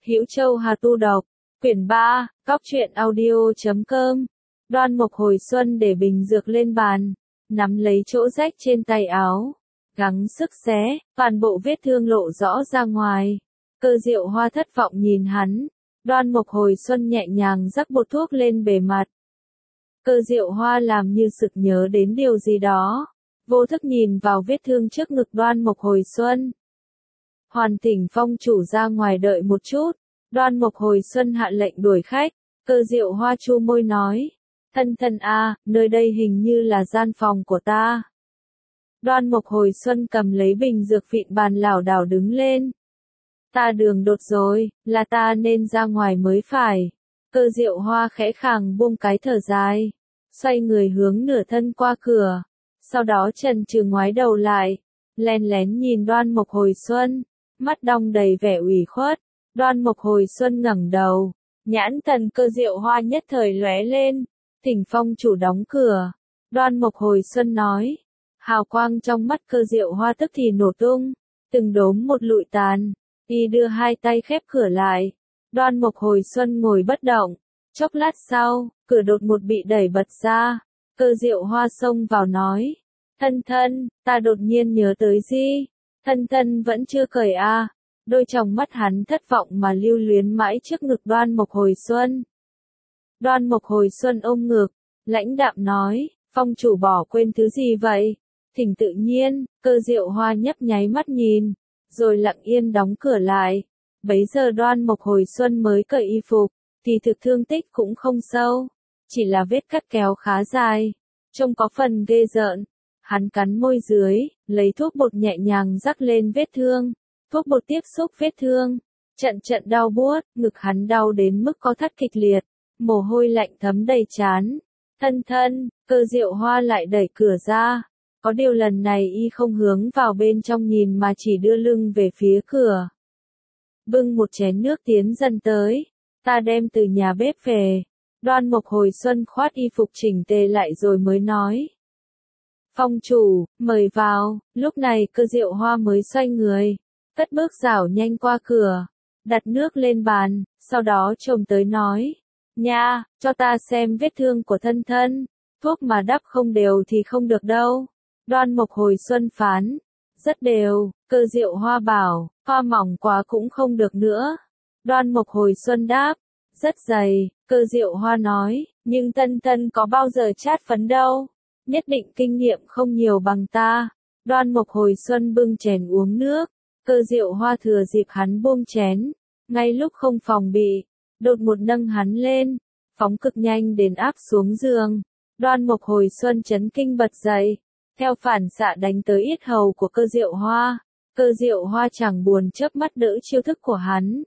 Hữu Châu Hà Tu Độc, quyển 3, Cóc truyện audio.com. Đoan Mộc hồi xuân để bình dược lên bàn, nắm lấy chỗ rách trên tay áo, gắng sức xé, toàn bộ vết thương lộ rõ ra ngoài. Cơ Diệu Hoa thất vọng nhìn hắn, Đoan Mộc hồi xuân nhẹ nhàng rắc bột thuốc lên bề mặt. Cơ Diệu Hoa làm như sực nhớ đến điều gì đó, vô thức nhìn vào vết thương trước ngực Đoan Mộc hồi xuân. Hoàn Thỉnh Phong chủ ra ngoài đợi một chút. Đoan Mộc hồi xuân hạ lệnh đuổi khách. Cơ Diệu Hoa chu môi nói, thân thân a, nơi đây hình như là gian phòng của ta. Đoan Mộc hồi xuân cầm lấy bình dược vịn bàn lảo đảo đứng lên. Ta đường đột rồi, là ta nên ra ngoài mới phải. Cơ Diệu Hoa khẽ khàng buông cái thở dài, xoay người hướng nửa thân qua cửa, sau đó chần chừ ngoái đầu lại, lén lén nhìn Đoan Mộc hồi xuân, mắt đong đầy vẻ ủy khuất. Đoan Mộc hồi xuân ngẩng đầu, nhãn thần Cơ Diệu Hoa nhất thời lóe lên. Thỉnh Phong chủ đóng cửa. Đoan Mộc hồi xuân nói. Hào quang trong mắt Cơ Diệu Hoa tức thì nổ tung, từng đốm một lụi tàn. Y đưa hai tay khép cửa lại. Đoan Mộc hồi xuân ngồi bất động. Chốc lát sau, cửa đột ngột bị đẩy bật ra. Cơ Diệu Hoa xông vào nói, thân thân, ta đột nhiên nhớ tới gì? Thân thân vẫn chưa cởi a. Đôi tròng mắt hắn thất vọng mà lưu luyến mãi trước ngực Đoan Mộc hồi xuân. Đoan Mộc hồi xuân ôm ngực, lãnh đạm nói, Phong chủ bỏ quên thứ gì vậy? Thỉnh tự nhiên. Cơ Diệu Hoa nhấp nháy mắt nhìn, rồi lặng yên đóng cửa lại. Bấy giờ Đoan Mộc hồi xuân mới cởi y phục, thì thực thương tích cũng không sâu, chỉ là vết cắt kéo khá dài, trông có phần ghê rợn. Hắn cắn môi dưới, lấy thuốc bột nhẹ nhàng rắc lên vết thương. Thuốc bột tiếp xúc vết thương, trận trận đau buốt, ngực hắn đau đến mức co thắt kịch liệt, mồ hôi lạnh thấm đầy trán. Thân thân, Cơ Diệu Hoa lại đẩy cửa ra, có điều lần này y không hướng vào bên trong nhìn mà chỉ đưa lưng về phía cửa. Bưng một chén nước tiến dần tới, ta đem từ nhà bếp về. Đoan Mộc hồi xuân khoát y phục chỉnh tề lại rồi mới nói. Phong chủ, mời vào. Lúc này Cơ Diệu Hoa mới xoay người, cất bước rảo nhanh qua cửa, đặt nước lên bàn, sau đó trồm tới nói, nha, cho ta xem vết thương của thân thân, thuốc mà đắp không đều thì không được đâu. Đoan Mộc hồi xuân phán, rất đều. Cơ Diệu Hoa bảo, hoa mỏng quá cũng không được nữa. Đoan Mộc hồi xuân đáp, rất dày. Cơ Diệu Hoa nói, nhưng thân thân có bao giờ chát phấn đâu, nhất định kinh nghiệm không nhiều bằng ta. Đoan Mộc hồi xuân bưng chén uống nước. Cơ Diệu Hoa thừa dịp hắn buông chén, ngay lúc không phòng bị, đột ngột nâng hắn lên, phóng cực nhanh đến áp xuống giường. Đoan Mộc hồi xuân chấn kinh bật dậy, theo phản xạ đánh tới yết hầu của Cơ Diệu Hoa. Cơ Diệu Hoa chẳng buồn chớp mắt đỡ chiêu thức của hắn,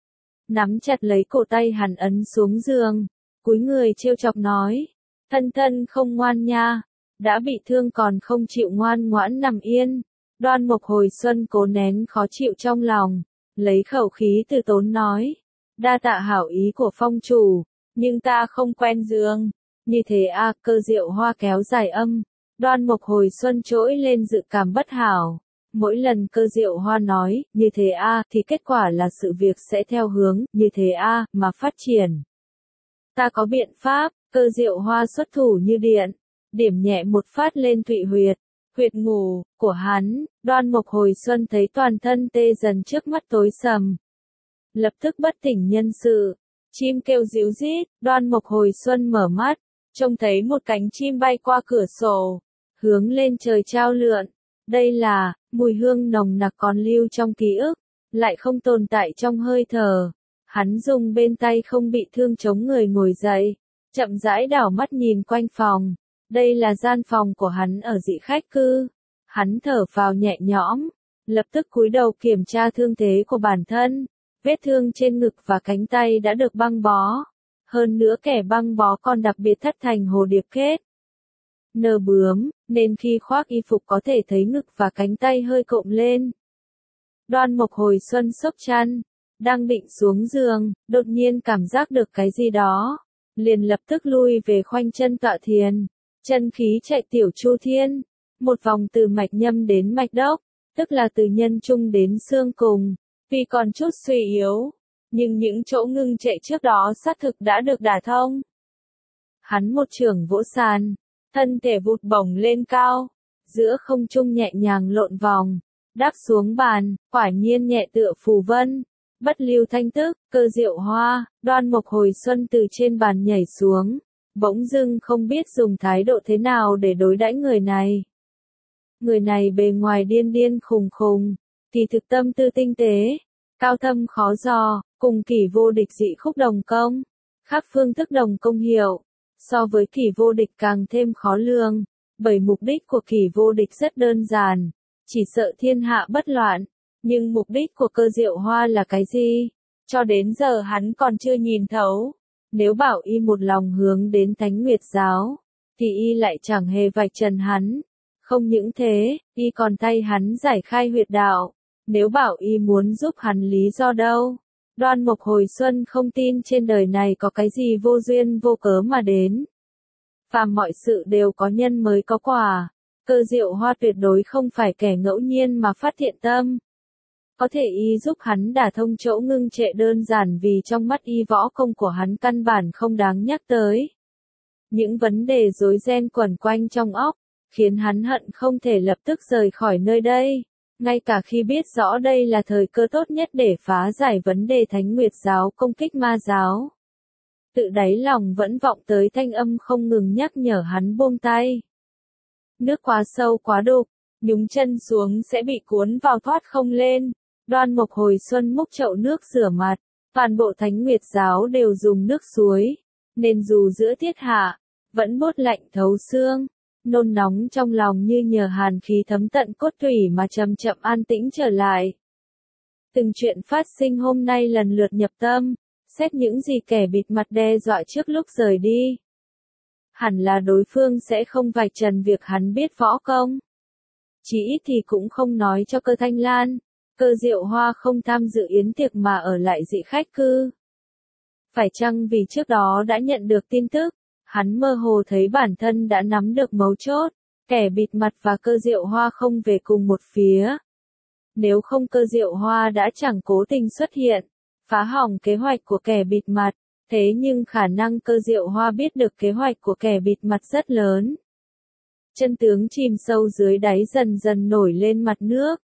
nắm chặt lấy cổ tay hắn ấn xuống giường, cúi người trêu chọc nói, thân thân không ngoan nha, đã bị thương còn không chịu ngoan ngoãn nằm yên. Đoan Mộc hồi xuân cố nén khó chịu trong lòng, lấy khẩu khí từ tốn nói, đa tạ hảo ý của Phong chủ, nhưng ta không quen giường. Như thế a. Cơ Diệu Hoa kéo dài âm. Đoan Mộc hồi xuân trỗi lên dự cảm bất hảo. Mỗi lần Cơ Diệu Hoa nói, như thế a, thì kết quả là sự việc sẽ theo hướng, như thế a, mà phát triển. Ta có biện pháp. Cơ Diệu Hoa xuất thủ như điện, điểm nhẹ một phát lên tụy huyệt, huyệt ngủ của hắn. Đoan Mộc hồi xuân thấy toàn thân tê dần trước mắt tối sầm, lập tức bất tỉnh nhân sự. Chim kêu ríu rít. Đoan Mộc hồi xuân mở mắt, trông thấy một cánh chim bay qua cửa sổ, hướng lên trời chao lượn. Đây là mùi hương nồng nặc còn lưu trong ký ức, lại không tồn tại trong hơi thở. Hắn dùng bên tay không bị thương chống người ngồi dậy, chậm rãi đảo mắt nhìn quanh phòng. Đây là gian phòng của hắn ở dị khách cư. Hắn thở phào nhẹ nhõm, lập tức cúi đầu kiểm tra thương thế của bản thân. Vết thương trên ngực và cánh tay đã được băng bó. Hơn nữa kẻ băng bó còn đặc biệt thắt thành hồ điệp kết nơ bướm, nên khi khoác y phục có thể thấy ngực và cánh tay hơi cộm lên. Đoan Mộc hồi xuân xốc chăn, đang định xuống giường, đột nhiên cảm giác được cái gì đó, liền lập tức lui về khoanh chân tọa thiền. Chân khí chạy tiểu chu thiên, một vòng từ mạch nhâm đến mạch đốc, tức là từ nhân trung đến xương cùng. Vì còn chút suy yếu, nhưng những chỗ ngưng trệ trước đó xác thực đã được đả thông. Hắn một chưởng vỗ sàn, thân thể vụt bổng lên cao, giữa không trung nhẹ nhàng lộn vòng, đáp xuống bàn, quả nhiên nhẹ tựa phù vân, bất lưu thanh tức, Cơ Diệu Hoa. Đoan Mộc hồi xuân từ trên bàn nhảy xuống, bỗng dưng không biết dùng thái độ thế nào để đối đãi người này. Người này bề ngoài điên điên khùng khùng, kỳ thực tâm tư tinh tế, cao thâm khó dò, cùng Kỷ Vô Địch dị khúc đồng công, khác phương thức đồng công hiệu, so với Kỷ Vô Địch càng thêm khó lường, bởi mục đích của Kỷ Vô Địch rất đơn giản, chỉ sợ thiên hạ bất loạn, nhưng mục đích của Cơ Diệu Hoa là cái gì? Cho đến giờ hắn còn chưa nhìn thấu. Nếu bảo y một lòng hướng đến Thánh Nguyệt giáo, thì y lại chẳng hề vạch trần hắn. Không những thế, y còn thay hắn giải khai huyệt đạo. Nếu bảo y muốn giúp hắn lý do đâu? Đoan Mộc hồi xuân không tin trên đời này có cái gì vô duyên vô cớ mà đến. Phàm mọi sự đều có nhân mới có quả. Cơ Diệu Hoa tuyệt đối không phải kẻ ngẫu nhiên mà phát thiện tâm. Có thể y giúp hắn đả thông chỗ ngưng trệ đơn giản vì trong mắt y võ công của hắn căn bản không đáng nhắc tới. Những vấn đề rối ren quẩn quanh trong óc, khiến hắn hận không thể lập tức rời khỏi nơi đây. Ngay cả khi biết rõ đây là thời cơ tốt nhất để phá giải vấn đề Thánh Nguyệt giáo công kích ma giáo. Tự đáy lòng vẫn vọng tới thanh âm không ngừng nhắc nhở hắn buông tay. Nước quá sâu quá đục, nhúng chân xuống sẽ bị cuốn vào thoát không lên. Đoan Mộc hồi xuân múc chậu nước rửa mặt, toàn bộ Thánh Nguyệt giáo đều dùng nước suối, nên dù giữa tiết hạ, vẫn buốt lạnh thấu xương, nôn nóng trong lòng như nhờ hàn khí thấm tận cốt tủy mà chậm chậm an tĩnh trở lại. Từng chuyện phát sinh hôm nay lần lượt nhập tâm, xét những gì kẻ bịt mặt đe dọa trước lúc rời đi. Hẳn là đối phương sẽ không vạch trần việc hắn biết võ công. Chỉ ít thì cũng không nói cho Cơ Thanh Lan. Cơ Diệu Hoa không tham dự yến tiệc mà ở lại dị khách cư. Phải chăng vì trước đó đã nhận được tin tức, hắn mơ hồ thấy bản thân đã nắm được mấu chốt, kẻ bịt mặt và Cơ Diệu Hoa không về cùng một phía. Nếu không Cơ Diệu Hoa đã chẳng cố tình xuất hiện, phá hỏng kế hoạch của kẻ bịt mặt, thế nhưng khả năng Cơ Diệu Hoa biết được kế hoạch của kẻ bịt mặt rất lớn. Chân tướng chìm sâu dưới đáy dần dần nổi lên mặt nước.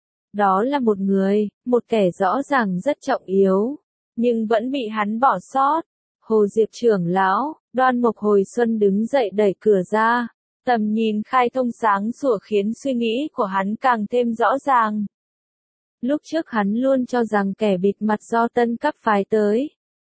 Đó là một người, một kẻ rõ ràng rất trọng yếu, nhưng vẫn bị hắn bỏ sót. Hồ Diệp trưởng lão. Đoan Mộc hồi xuân đứng dậy đẩy cửa ra, tầm nhìn khai thông sáng sủa khiến suy nghĩ của hắn càng thêm rõ ràng. Lúc trước hắn luôn cho rằng kẻ bịt mặt do Tân Cấp phái tới,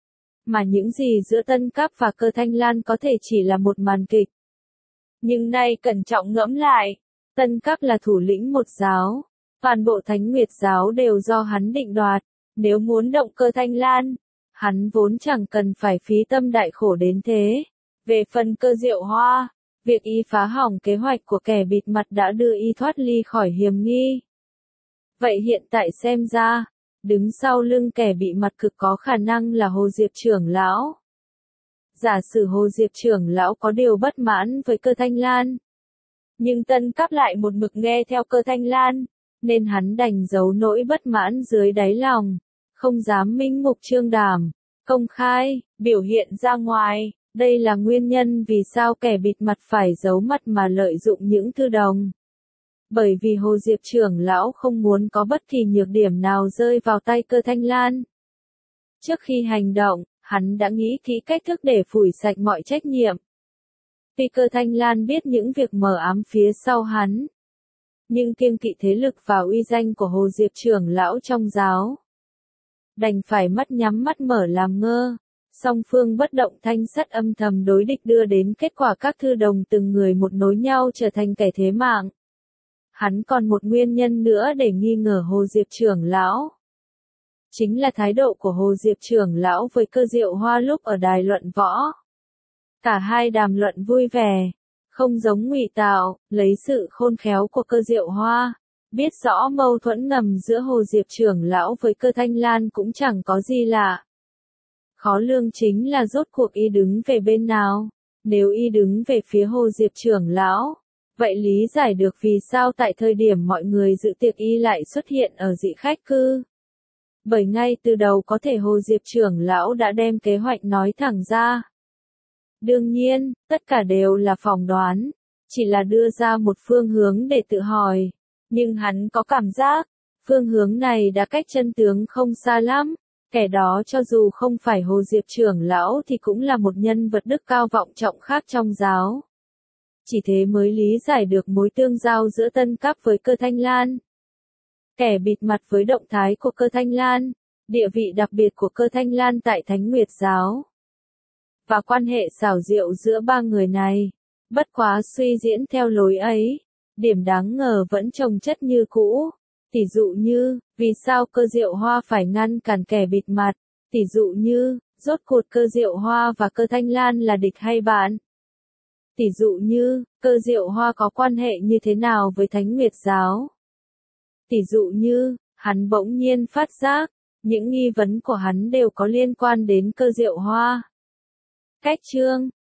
mà những gì giữa Tân Cấp và Cơ Thanh Lan có thể chỉ là một màn kịch. Nhưng nay cẩn trọng ngẫm lại, Tân Cấp là thủ lĩnh một giáo. Toàn bộ Thánh Nguyệt giáo đều do hắn định đoạt, nếu muốn động Cơ Thanh Lan, hắn vốn chẳng cần phải phí tâm đại khổ đến thế. Về phần Cơ Diệu Hoa, việc y phá hỏng kế hoạch của kẻ bịt mặt đã đưa y thoát ly khỏi hiểm nghi. Vậy hiện tại xem ra, đứng sau lưng kẻ bị mặt cực có khả năng là Hồ Diệp trưởng lão. Giả sử Hồ Diệp trưởng lão có điều bất mãn với Cơ Thanh Lan, nhưng Tân Cấp lại một mực nghe theo Cơ Thanh Lan, nên hắn đành giấu nỗi bất mãn dưới đáy lòng, không dám minh mục trương đảm, công khai, biểu hiện ra ngoài. Đây là nguyên nhân vì sao kẻ bịt mặt phải giấu mặt mà lợi dụng những thư đồng. Bởi vì Hồ Diệp trưởng lão không muốn có bất kỳ nhược điểm nào rơi vào tay Cơ Thanh Lan. Trước khi hành động, hắn đã nghĩ kỹ cách thức để phủi sạch mọi trách nhiệm. Vì Cơ Thanh Lan biết những việc mờ ám phía sau hắn, nhưng kiêng kỵ thế lực và uy danh của Hồ Diệp trưởng lão trong giáo, đành phải mắt nhắm mắt mở làm ngơ. Song phương bất động thanh sắt âm thầm đối địch đưa đến kết quả các thư đồng từng người một nối nhau trở thành kẻ thế mạng. Hắn còn một nguyên nhân nữa để nghi ngờ Hồ Diệp trưởng lão. Chính là thái độ của Hồ Diệp trưởng lão với Cơ Diệu Hoa lúc ở đài luận võ. Cả hai đàm luận vui vẻ, không giống ngụy tạo, lấy sự khôn khéo của Cơ Diệu Hoa. Biết rõ mâu thuẫn ngầm giữa Hồ Diệp trưởng lão với Cơ Thanh Lan cũng chẳng có gì lạ. Khó lường chính là rốt cuộc y đứng về bên nào. Nếu y đứng về phía Hồ Diệp trưởng lão, vậy lý giải được vì sao tại thời điểm mọi người dự tiệc y lại xuất hiện ở dị khách cư. Bởi ngay từ đầu có thể Hồ Diệp trưởng lão đã đem kế hoạch nói thẳng ra. Đương nhiên, tất cả đều là phỏng đoán, chỉ là đưa ra một phương hướng để tự hỏi. Nhưng hắn có cảm giác, phương hướng này đã cách chân tướng không xa lắm. Kẻ đó cho dù không phải Hồ Diệp trưởng lão thì cũng là một nhân vật đức cao vọng trọng khác trong giáo. Chỉ thế mới lý giải được mối tương giao giữa Tân Cấp với Cơ Thanh Lan. Kẻ bịt mặt với động thái của Cơ Thanh Lan, địa vị đặc biệt của Cơ Thanh Lan tại Thánh Nguyệt giáo. Và quan hệ xảo diệu giữa ba người này. Bất quá suy diễn theo lối ấy, điểm đáng ngờ vẫn chồng chất như cũ. Tỷ dụ như, vì sao Cơ Diệu Hoa phải ngăn cản kẻ bịt mặt? Tỷ dụ như, rốt cuộc Cơ Diệu Hoa và Cơ Thanh Lan là địch hay bạn? Tỷ dụ như, Cơ Diệu Hoa có quan hệ như thế nào với Thánh Nguyệt giáo? Tỷ dụ như, hắn bỗng nhiên phát giác, những nghi vấn của hắn đều có liên quan đến Cơ Diệu Hoa. Cách chương